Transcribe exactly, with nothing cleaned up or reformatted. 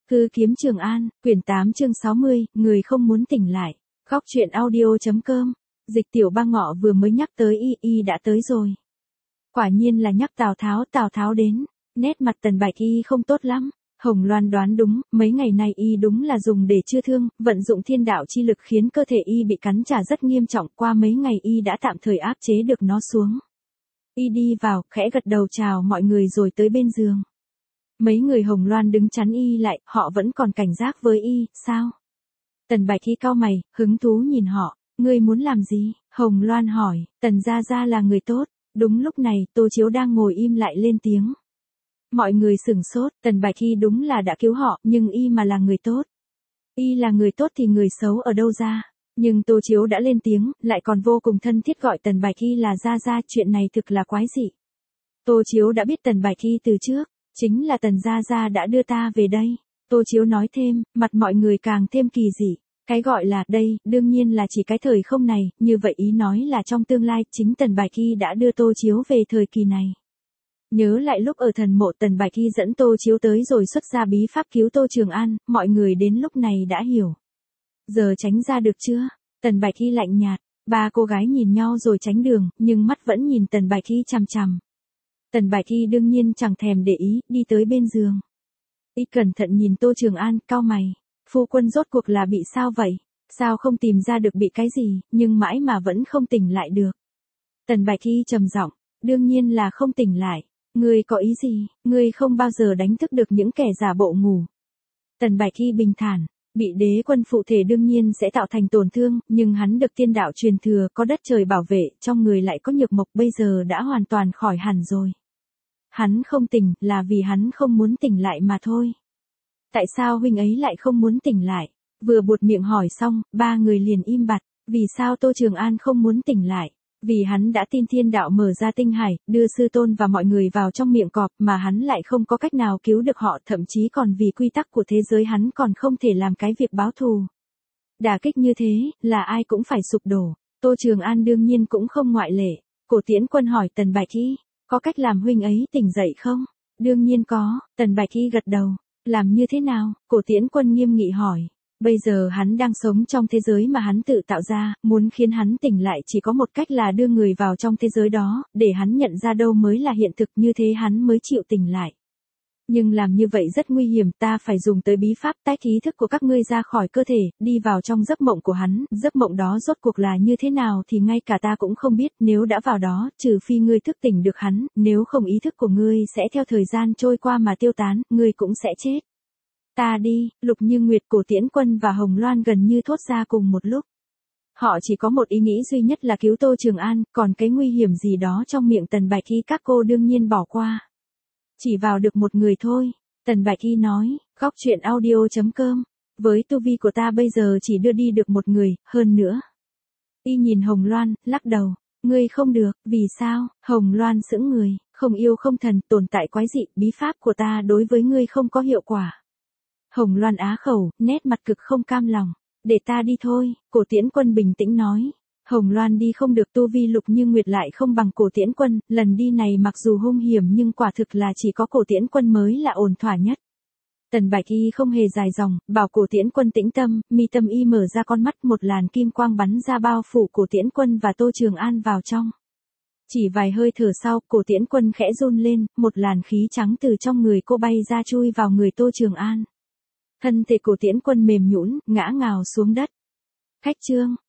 Cứ kiếm Trường An, quyển tám chương sáu mươi, người không muốn tỉnh lại. Góc truyện audio.com. Dịch Tiểu Ba Ngọ vừa mới nhắc tới y, y đã tới rồi. Quả nhiên là nhắc Tào Tháo, Tào Tháo đến. Nét mặt Tần Bạch Y không tốt lắm. Hồng Loan đoán đúng, mấy ngày nay y đúng là dùng để chữa thương, vận dụng thiên đạo chi lực khiến cơ thể y bị cắn trả rất nghiêm trọng, qua mấy ngày y đã tạm thời áp chế được nó xuống. Y đi vào, khẽ gật đầu chào mọi người rồi tới bên giường. Mấy người Hồng Loan đứng chắn y lại, họ vẫn còn cảnh giác với y, sao? Tần Bạch Y cau mày, hứng thú nhìn họ, ngươi muốn làm gì? Hồng Loan hỏi, Tần Gia Gia là người tốt. Đúng lúc này, Tô Chiếu đang ngồi im lại lên tiếng. Mọi người sửng sốt, Tần Bạch Y đúng là đã cứu họ, nhưng y mà là người tốt. Y là người tốt thì người xấu ở đâu ra? Nhưng Tô Chiếu đã lên tiếng, lại còn vô cùng thân thiết gọi Tần Bạch Y là Gia Gia, chuyện này thực là quái dị. Tô Chiếu đã biết Tần Bạch Y từ trước, chính là Tần Gia Gia đã đưa ta về đây. Tô Chiếu nói thêm, mặt mọi người càng thêm kỳ dị. Cái gọi là đây, đương nhiên là chỉ cái thời không này, như vậy ý nói là trong tương lai, chính Tần Bạch Y đã đưa Tô Chiếu về thời kỳ này. Nhớ lại lúc ở thần mộ Tần Bạch Y dẫn Tô Chiếu tới rồi xuất ra bí pháp cứu Tô Trường An, mọi người đến lúc này đã hiểu. Giờ tránh ra được chưa? Tần Bạch Y lạnh nhạt, ba cô gái nhìn nhau rồi tránh đường, nhưng mắt vẫn nhìn Tần Bạch Y chằm chằm. Tần Bạch Y đương nhiên chẳng thèm để ý, đi tới bên giường. Y cẩn thận nhìn Tô Trường An, cau mày. Phu quân rốt cuộc là bị sao vậy? Sao không tìm ra được bị cái gì, nhưng mãi mà vẫn không tỉnh lại được? Tần Bạch Y trầm giọng, đương nhiên là không tỉnh lại. Ngươi có ý gì? Ngươi không bao giờ đánh thức được những kẻ giả bộ ngủ. Tần Bạch Y bình thản, bị đế quân phụ thể đương nhiên sẽ tạo thành tổn thương, nhưng hắn được tiên đạo truyền thừa, có đất trời bảo vệ, trong người lại có nhược mộc, bây giờ đã hoàn toàn khỏi hẳn rồi. Hắn không tỉnh, là vì hắn không muốn tỉnh lại mà thôi. Tại sao huynh ấy lại không muốn tỉnh lại? Vừa buột miệng hỏi xong, ba người liền im bặt. Vì sao Tô Trường An không muốn tỉnh lại? Vì hắn đã tin thiên đạo mở ra tinh hải, đưa sư tôn và mọi người vào trong miệng cọp, mà hắn lại không có cách nào cứu được họ, thậm chí còn vì quy tắc của thế giới hắn còn không thể làm cái việc báo thù. Đả kích như thế, là ai cũng phải sụp đổ. Tô Trường An đương nhiên cũng không ngoại lệ. Cổ Tiễn Quân hỏi Tần Bạch Y, có cách làm huynh ấy tỉnh dậy không? Đương nhiên có, Tần Bạch Y gật đầu. Làm như thế nào? Cổ Tiễn Quân nghiêm nghị hỏi. Bây giờ hắn đang sống trong thế giới mà hắn tự tạo ra, muốn khiến hắn tỉnh lại chỉ có một cách là đưa người vào trong thế giới đó, để hắn nhận ra đâu mới là hiện thực, như thế hắn mới chịu tỉnh lại. Nhưng làm như vậy rất nguy hiểm, ta phải dùng tới bí pháp tách ý thức của các ngươi ra khỏi cơ thể, đi vào trong giấc mộng của hắn, giấc mộng đó rốt cuộc là như thế nào thì ngay cả ta cũng không biết, nếu đã vào đó, trừ phi ngươi thức tỉnh được hắn, nếu không ý thức của ngươi sẽ theo thời gian trôi qua mà tiêu tán, ngươi cũng sẽ chết. Ta đi, Lục Như Nguyệt, Cổ Tiễn Quân và Hồng Loan gần như thốt ra cùng một lúc. Họ chỉ có một ý nghĩ duy nhất là cứu Tô Trường An, còn cái nguy hiểm gì đó trong miệng Tần Bạch Y các cô đương nhiên bỏ qua. Chỉ vào được một người thôi, Tần Bạch Y nói, góc truyện audio.com, với tu vi của ta bây giờ chỉ đưa đi được một người, hơn nữa. Y nhìn Hồng Loan, lắc đầu, ngươi không được, vì sao? Hồng Loan sững người, không yêu không thần, tồn tại quái dị, bí pháp của ta đối với ngươi không có hiệu quả. Hồng Loan á khẩu, nét mặt cực không cam lòng, để ta đi thôi, Cổ Tiễn Quân bình tĩnh nói. Hồng Loan đi không được, tu vi Lục Như Nguyệt lại không bằng Cổ Tiễn Quân, lần đi này mặc dù hung hiểm nhưng quả thực là chỉ có Cổ Tiễn Quân mới là ổn thỏa nhất. Tần Bạch Y không hề dài dòng, bảo Cổ Tiễn Quân tĩnh tâm, mi tâm y mở ra con mắt, một làn kim quang bắn ra bao phủ Cổ Tiễn Quân và Tô Trường An vào trong. Chỉ vài hơi thở sau, Cổ Tiễn Quân khẽ run lên, một làn khí trắng từ trong người cô bay ra chui vào người Tô Trường An. Thân thể Cổ Tiễn Quân mềm nhũn, ngã ngào xuống đất. Khách trương,